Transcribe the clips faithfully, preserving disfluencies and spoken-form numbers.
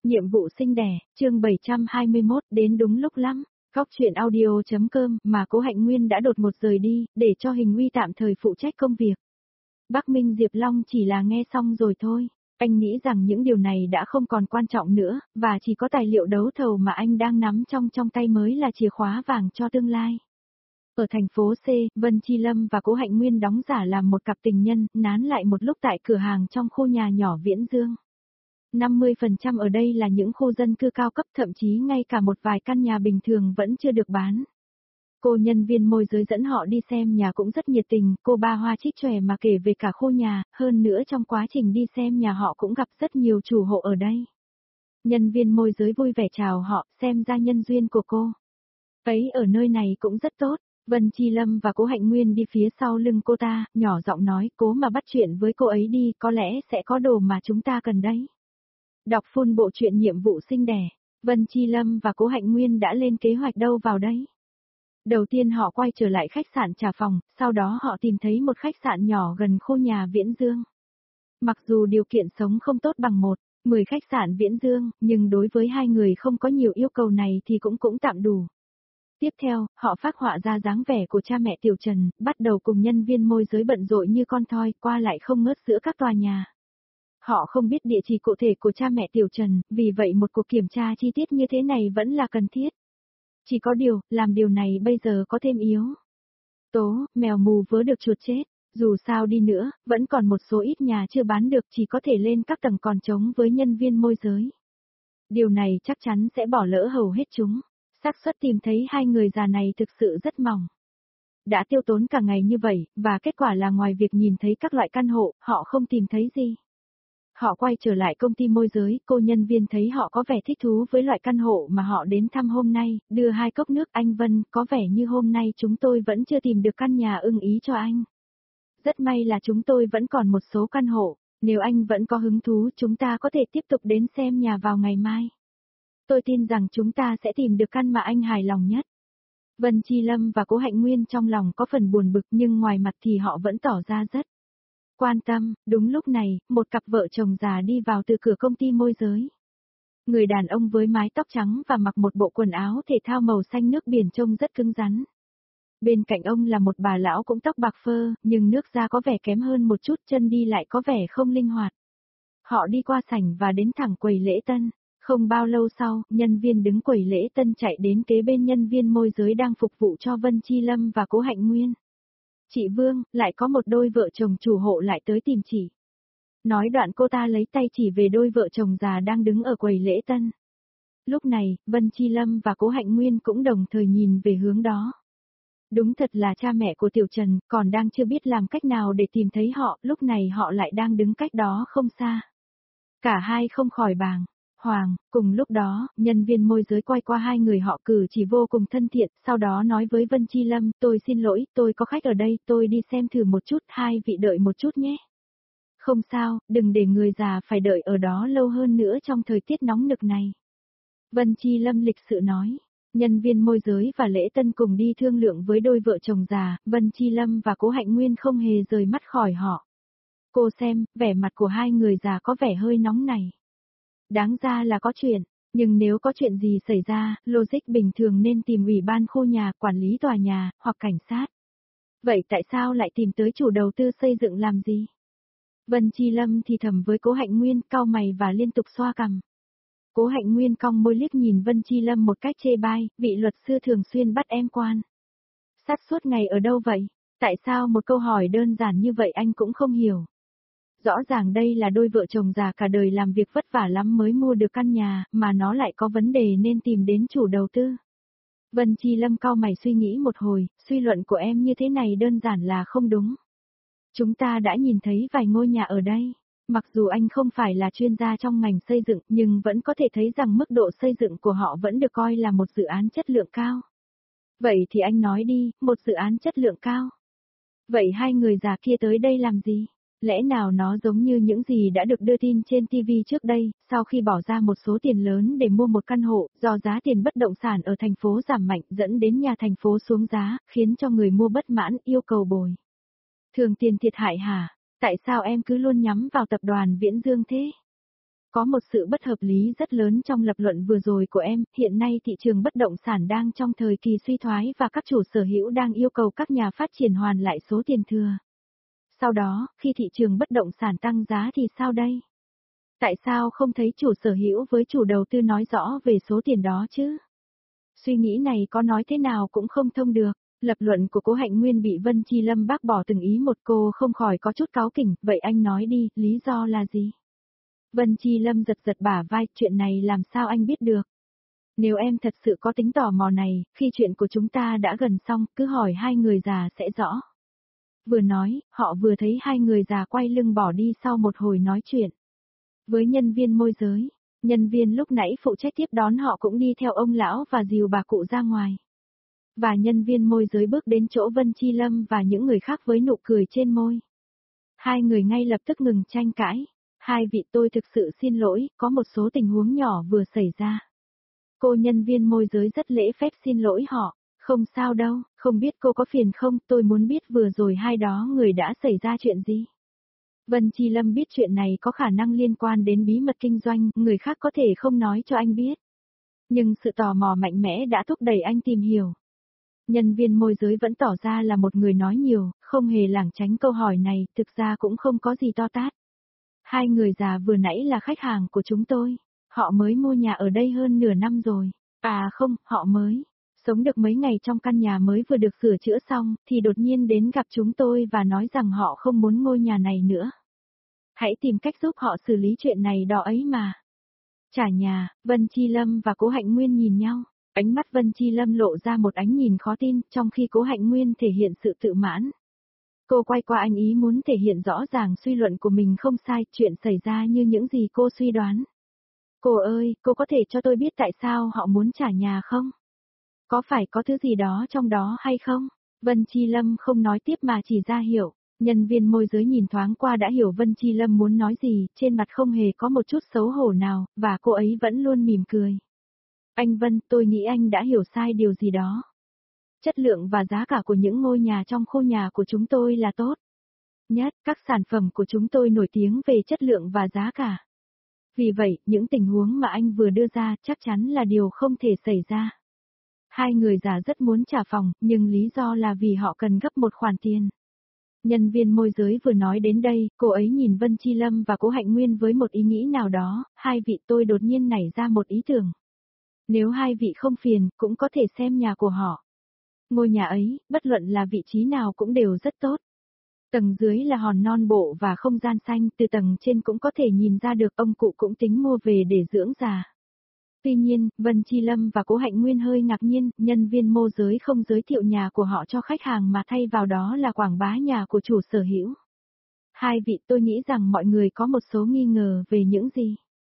Nhiệm vụ sinh đẻ, chương bảy trăm hai mươi mốt, đến đúng lúc lắm. Góc truyện audio.com mà Cố Hạnh Nguyên đã đột ngột rời đi, để cho Hình Uy tạm thời phụ trách công việc. Bắc Minh Diệp Long chỉ là nghe xong rồi thôi. Anh nghĩ rằng những điều này đã không còn quan trọng nữa, và chỉ có tài liệu đấu thầu mà anh đang nắm trong trong tay mới là chìa khóa vàng cho tương lai. Ở thành phố C, Vân Chi Lâm và Cố Hạnh Nguyên đóng giả làm một cặp tình nhân, nán lại một lúc tại cửa hàng trong khu nhà nhỏ Viễn Dương. năm mươi phần trăm ở đây là những khu dân cư cao cấp, thậm chí ngay cả một vài căn nhà bình thường vẫn chưa được bán. Cô nhân viên môi giới dẫn họ đi xem nhà cũng rất nhiệt tình, cô ba hoa trích chòe mà kể về cả khu nhà, hơn nữa trong quá trình đi xem nhà họ cũng gặp rất nhiều chủ hộ ở đây. Nhân viên môi giới vui vẻ chào họ, xem ra nhân duyên của cô ấy ở nơi này cũng rất tốt. Vân Chi Lâm và Cố Hạnh Nguyên đi phía sau lưng cô ta, nhỏ giọng nói, cố mà bắt chuyện với cô ấy đi, có lẽ sẽ có đồ mà chúng ta cần đấy. Đọc full bộ truyện nhiệm vụ sinh đẻ, Vân Chi Lâm và Cố Hạnh Nguyên đã lên kế hoạch đâu vào đấy. Đầu tiên họ quay trở lại khách sạn trả phòng, sau đó họ tìm thấy một khách sạn nhỏ gần khu nhà Viễn Dương. Mặc dù điều kiện sống không tốt bằng một, mười khách sạn Viễn Dương, nhưng đối với hai người không có nhiều yêu cầu này thì cũng cũng tạm đủ. Tiếp theo, họ phác họa ra dáng vẻ của cha mẹ Tiểu Trần, bắt đầu cùng nhân viên môi giới bận rộn như con thoi, qua lại không ngớt giữa các tòa nhà. Họ không biết địa chỉ cụ thể của cha mẹ Tiểu Trần, vì vậy một cuộc kiểm tra chi tiết như thế này vẫn là cần thiết. Chỉ có điều, làm điều này bây giờ có thêm yếu tố, mèo mù vớ được chuột chết. Dù sao đi nữa, vẫn còn một số ít nhà chưa bán được, chỉ có thể lên các tầng còn trống với nhân viên môi giới. Điều này chắc chắn sẽ bỏ lỡ hầu hết chúng. Xác suất tìm thấy hai người già này thực sự rất mỏng. Đã tiêu tốn cả ngày như vậy, và kết quả là ngoài việc nhìn thấy các loại căn hộ, họ không tìm thấy gì. Họ quay trở lại công ty môi giới, cô nhân viên thấy họ có vẻ thích thú với loại căn hộ mà họ đến thăm hôm nay, đưa hai cốc nước. Anh Vân, có vẻ như hôm nay chúng tôi vẫn chưa tìm được căn nhà ưng ý cho anh. Rất may là chúng tôi vẫn còn một số căn hộ, nếu anh vẫn có hứng thú chúng ta có thể tiếp tục đến xem nhà vào ngày mai. Tôi tin rằng chúng ta sẽ tìm được căn mà anh hài lòng nhất. Vân Chi Lâm và Cố Hạnh Nguyên trong lòng có phần buồn bực, nhưng ngoài mặt thì họ vẫn tỏ ra rất quan tâm. Đúng lúc này, một cặp vợ chồng già đi vào từ cửa công ty môi giới. Người đàn ông với mái tóc trắng và mặc một bộ quần áo thể thao màu xanh nước biển trông rất cứng rắn. Bên cạnh ông là một bà lão cũng tóc bạc phơ, nhưng nước da có vẻ kém hơn một chút, chân đi lại có vẻ không linh hoạt. Họ đi qua sảnh và đến thẳng quầy lễ tân. Không bao lâu sau, nhân viên đứng quầy lễ tân chạy đến kế bên nhân viên môi giới đang phục vụ cho Vân Chi Lâm và Cố Hạnh Nguyên. Chị Vương, lại có một đôi vợ chồng chủ hộ lại tới tìm chị. Nói đoạn cô ta lấy tay chỉ về đôi vợ chồng già đang đứng ở quầy lễ tân. Lúc này, Vân Chi Lâm và Cố Hạnh Nguyên cũng đồng thời nhìn về hướng đó. Đúng thật là cha mẹ của Tiểu Trần, còn đang chưa biết làm cách nào để tìm thấy họ, lúc này họ lại đang đứng cách đó không xa. Cả hai không khỏi bàng hoàng. Cùng lúc đó, nhân viên môi giới quay qua hai người họ cử chỉ vô cùng thân thiện, sau đó nói với Vân Chi Lâm, tôi xin lỗi, tôi có khách ở đây, tôi đi xem thử một chút, hai vị đợi một chút nhé. Không sao, đừng để người già phải đợi ở đó lâu hơn nữa trong thời tiết nóng nực này. Vân Chi Lâm lịch sự nói. Nhân viên môi giới và lễ tân cùng đi thương lượng với đôi vợ chồng già, Vân Chi Lâm và Cố Hạnh Nguyên không hề rời mắt khỏi họ. Cô xem, vẻ mặt của hai người già có vẻ hơi nóng này. Đáng ra là có chuyện, nhưng nếu có chuyện gì xảy ra, logic bình thường nên tìm ủy ban khu nhà, quản lý tòa nhà, hoặc cảnh sát. Vậy tại sao lại tìm tới chủ đầu tư xây dựng làm gì? Vân Chi Lâm thì thầm với Cố Hạnh Nguyên, cau mày và liên tục xoa cằm. Cố Hạnh Nguyên cong môi liếc nhìn Vân Chi Lâm một cách chê bai, vị luật sư thường xuyên bắt em quan sát suốt ngày ở đâu vậy? Tại sao một câu hỏi đơn giản như vậy anh cũng không hiểu? Rõ ràng đây là đôi vợ chồng già cả đời làm việc vất vả lắm mới mua được căn nhà, mà nó lại có vấn đề nên tìm đến chủ đầu tư. Vân Chi Lâm cau mày suy nghĩ một hồi, suy luận của em như thế này đơn giản là không đúng. Chúng ta đã nhìn thấy vài ngôi nhà ở đây. Mặc dù anh không phải là chuyên gia trong ngành xây dựng, nhưng vẫn có thể thấy rằng mức độ xây dựng của họ vẫn được coi là một dự án chất lượng cao. Vậy thì anh nói đi, một dự án chất lượng cao. Vậy hai người già kia tới đây làm gì? Lẽ nào nó giống như những gì đã được đưa tin trên ti vi trước đây, sau khi bỏ ra một số tiền lớn để mua một căn hộ, do giá tiền bất động sản ở thành phố giảm mạnh dẫn đến nhà thành phố xuống giá, khiến cho người mua bất mãn yêu cầu bồi thường tiền thiệt hại hả? Tại sao em cứ luôn nhắm vào tập đoàn Viễn Dương thế? Có một sự bất hợp lý rất lớn trong lập luận vừa rồi của em, hiện nay thị trường bất động sản đang trong thời kỳ suy thoái và các chủ sở hữu đang yêu cầu các nhà phát triển hoàn lại số tiền thừa. Sau đó, khi thị trường bất động sản tăng giá thì sao đây? Tại sao không thấy chủ sở hữu với chủ đầu tư nói rõ về số tiền đó chứ? Suy nghĩ này có nói thế nào cũng không thông được. Lập luận của Cố Hạnh Nguyên bị Vân Chi Lâm bác bỏ từng ý một, cô không khỏi có chút cáu kỉnh, vậy anh nói đi, lý do là gì? Vân Chi Lâm giật giật bả vai, chuyện này làm sao anh biết được? Nếu em thật sự có tính tò mò này, khi chuyện của chúng ta đã gần xong, cứ hỏi hai người già sẽ rõ. Vừa nói, họ vừa thấy hai người già quay lưng bỏ đi sau một hồi nói chuyện. Với nhân viên môi giới, nhân viên lúc nãy phụ trách tiếp đón họ cũng đi theo ông lão và dìu bà cụ ra ngoài. Và nhân viên môi giới bước đến chỗ Vân Chi Lâm và những người khác với nụ cười trên môi. Hai người ngay lập tức ngừng tranh cãi. Hai vị, tôi thực sự xin lỗi, có một số tình huống nhỏ vừa xảy ra. Cô nhân viên môi giới rất lễ phép xin lỗi họ. Không sao đâu, không biết cô có phiền không, tôi muốn biết vừa rồi hai đó người đã xảy ra chuyện gì. Vân Chi Lâm biết chuyện này có khả năng liên quan đến bí mật kinh doanh, người khác có thể không nói cho anh biết. Nhưng sự tò mò mạnh mẽ đã thúc đẩy anh tìm hiểu. Nhân viên môi giới vẫn tỏ ra là một người nói nhiều, không hề lảng tránh câu hỏi này, thực ra cũng không có gì to tát. Hai người già vừa nãy là khách hàng của chúng tôi, họ mới mua nhà ở đây hơn nửa năm rồi. À không, họ mới sống được mấy ngày trong căn nhà mới vừa được sửa chữa xong, thì đột nhiên đến gặp chúng tôi và nói rằng họ không muốn ngôi nhà này nữa. Hãy tìm cách giúp họ xử lý chuyện này đó ấy mà. Trả nhà, Vân Chi Lâm và Cố Hạnh Nguyên nhìn nhau. Ánh mắt Vân Chi Lâm lộ ra một ánh nhìn khó tin, trong khi Cố Hạnh Nguyên thể hiện sự tự mãn. Cô quay qua anh ý muốn thể hiện rõ ràng suy luận của mình không sai, chuyện xảy ra như những gì cô suy đoán. Cô ơi, cô có thể cho tôi biết tại sao họ muốn trả nhà không? Có phải có thứ gì đó trong đó hay không? Vân Chi Lâm không nói tiếp mà chỉ ra hiệu. Nhân viên môi giới nhìn thoáng qua đã hiểu Vân Chi Lâm muốn nói gì, trên mặt không hề có một chút xấu hổ nào, và cô ấy vẫn luôn mỉm cười. Anh Vân, tôi nghĩ anh đã hiểu sai điều gì đó. Chất lượng và giá cả của những ngôi nhà trong khu nhà của chúng tôi là tốt nhất, các sản phẩm của chúng tôi nổi tiếng về chất lượng và giá cả. Vì vậy, những tình huống mà anh vừa đưa ra chắc chắn là điều không thể xảy ra. Hai người già rất muốn trả phòng, nhưng lý do là vì họ cần gấp một khoản tiền. Nhân viên môi giới vừa nói đến đây, cô ấy nhìn Vân Chi Lâm và Cố Hạnh Nguyên với một ý nghĩ nào đó, hai vị, tôi đột nhiên nảy ra một ý tưởng. Nếu hai vị không phiền, cũng có thể xem nhà của họ. Ngôi nhà ấy, bất luận là vị trí nào cũng đều rất tốt. Tầng dưới là hòn non bộ và không gian xanh, từ tầng trên cũng có thể nhìn ra được ông cụ cũng tính mua về để dưỡng già. Tuy nhiên, Vân Chi Lâm và Cố Hạnh Nguyên hơi ngạc nhiên, nhân viên môi giới không giới thiệu nhà của họ cho khách hàng mà thay vào đó là quảng bá nhà của chủ sở hữu. Hai vị, tôi nghĩ rằng mọi người có một số nghi ngờ về những gì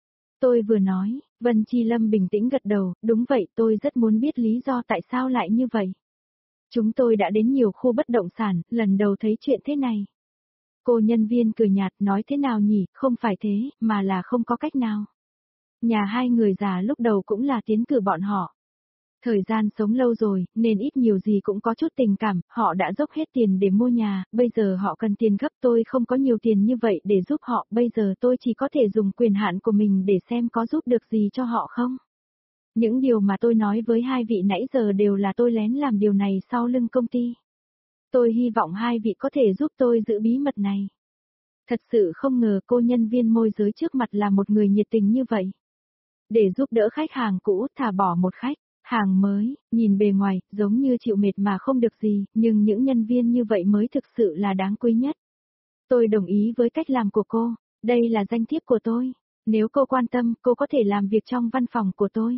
tôi vừa nói. Vân Chi Lâm bình tĩnh gật đầu, đúng vậy, tôi rất muốn biết lý do tại sao lại như vậy. Chúng tôi đã đến nhiều khu bất động sản, lần đầu thấy chuyện thế này. Cô nhân viên cười nhạt, nói thế nào nhỉ, không phải thế, mà là không có cách nào. Nhà hai người già lúc đầu cũng là tiến cử bọn họ. Thời gian sống lâu rồi, nên ít nhiều gì cũng có chút tình cảm, họ đã dốc hết tiền để mua nhà, bây giờ họ cần tiền gấp, tôi không có nhiều tiền như vậy để giúp họ, bây giờ tôi chỉ có thể dùng quyền hạn của mình để xem có giúp được gì cho họ không. Những điều mà tôi nói với hai vị nãy giờ đều là tôi lén làm điều này sau lưng công ty. Tôi hy vọng hai vị có thể giúp tôi giữ bí mật này. Thật sự không ngờ cô nhân viên môi giới trước mặt là một người nhiệt tình như vậy. Để giúp đỡ khách hàng cũ, thả bỏ một khách hàng mới, nhìn bề ngoài, giống như chịu mệt mà không được gì, nhưng những nhân viên như vậy mới thực sự là đáng quý nhất. Tôi đồng ý với cách làm của cô, đây là danh thiếp của tôi. Nếu cô quan tâm, cô có thể làm việc trong văn phòng của tôi.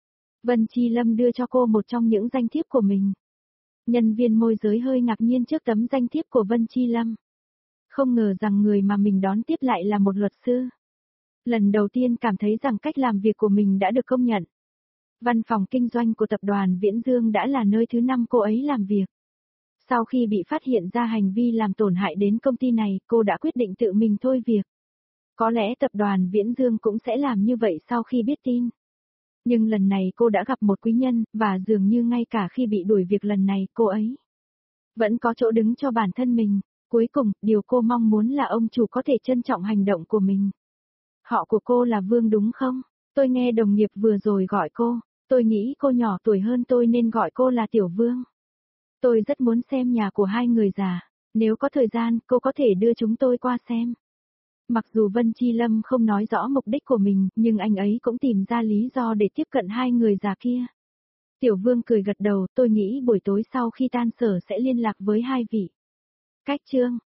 Vân Chi Lâm đưa cho cô một trong những danh thiếp của mình. Nhân viên môi giới hơi ngạc nhiên trước tấm danh thiếp của Vân Chi Lâm. Không ngờ rằng người mà mình đón tiếp lại là một luật sư. Lần đầu tiên cảm thấy rằng cách làm việc của mình đã được công nhận. Văn phòng kinh doanh của tập đoàn Viễn Dương đã là nơi thứ năm cô ấy làm việc. Sau khi bị phát hiện ra hành vi làm tổn hại đến công ty này, cô đã quyết định tự mình thôi việc. Có lẽ tập đoàn Viễn Dương cũng sẽ làm như vậy sau khi biết tin. Nhưng lần này cô đã gặp một quý nhân, và dường như ngay cả khi bị đuổi việc lần này, cô ấy vẫn có chỗ đứng cho bản thân mình. Cuối cùng, điều cô mong muốn là ông chủ có thể trân trọng hành động của mình. Họ của cô là Vương đúng không? Tôi nghe đồng nghiệp vừa rồi gọi cô, tôi nghĩ cô nhỏ tuổi hơn tôi nên gọi cô là Tiểu Vương. Tôi rất muốn xem nhà của hai người già, nếu có thời gian cô có thể đưa chúng tôi qua xem. Mặc dù Vân Chi Lâm không nói rõ mục đích của mình, nhưng anh ấy cũng tìm ra lý do để tiếp cận hai người già kia. Tiểu Vương cười gật đầu, tôi nghĩ buổi tối sau khi tan sở sẽ liên lạc với hai vị. Cách chương